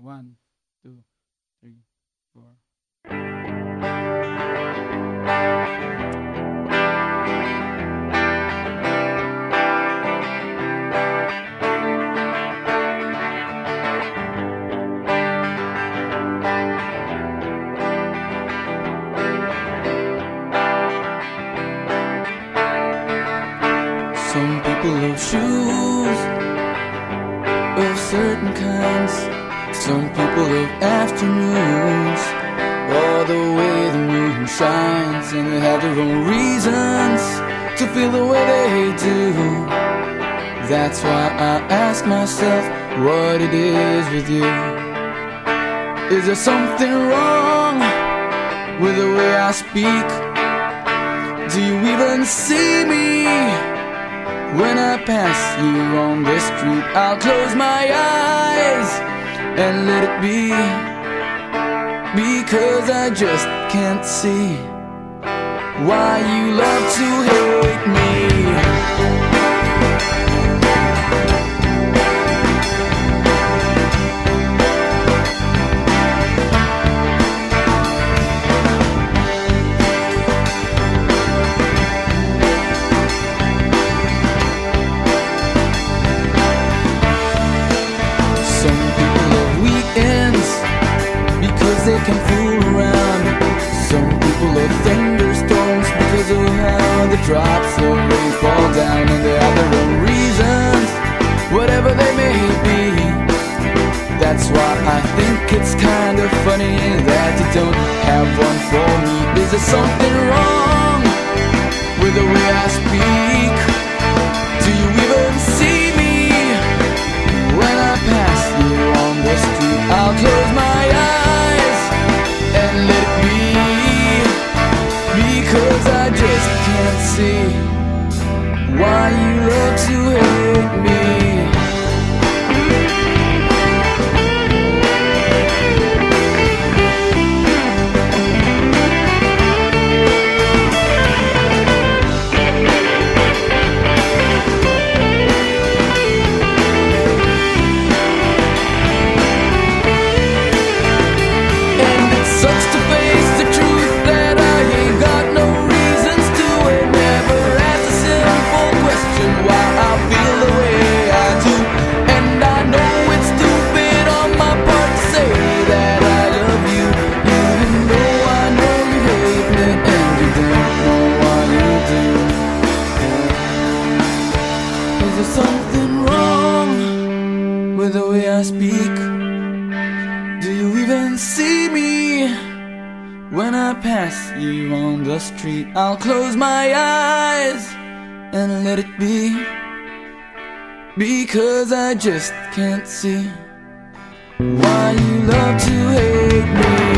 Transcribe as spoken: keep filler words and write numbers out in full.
one, two, three, four. Some people love shoes of certain kinds. Some people love afternoons, all the way the moon shines, and they have their own reasons to feel the way they do. That's why I ask myself what it is with you. Is there something wrong with the way I speak? Do you even see me? When I pass you on the street, I'll close my eyes and let it be, because I just can't see why you love to hate me. They can fool around. Some people love thunderstorms because of how the drops of rain fall down, and they have their own reasons, whatever they may be. That's why I think it's kind of funny that you don't have one for me. Is there something wrong with the way I speak? Do you even see me? When I pass you on the street, I'll close my eyes and let it be, because I just can't see why you love to hate me. Something wrong with the way I speak? Do you even see me? When I pass you on the street, I'll close my eyes and let it be, because I just can't see why you love to hate me.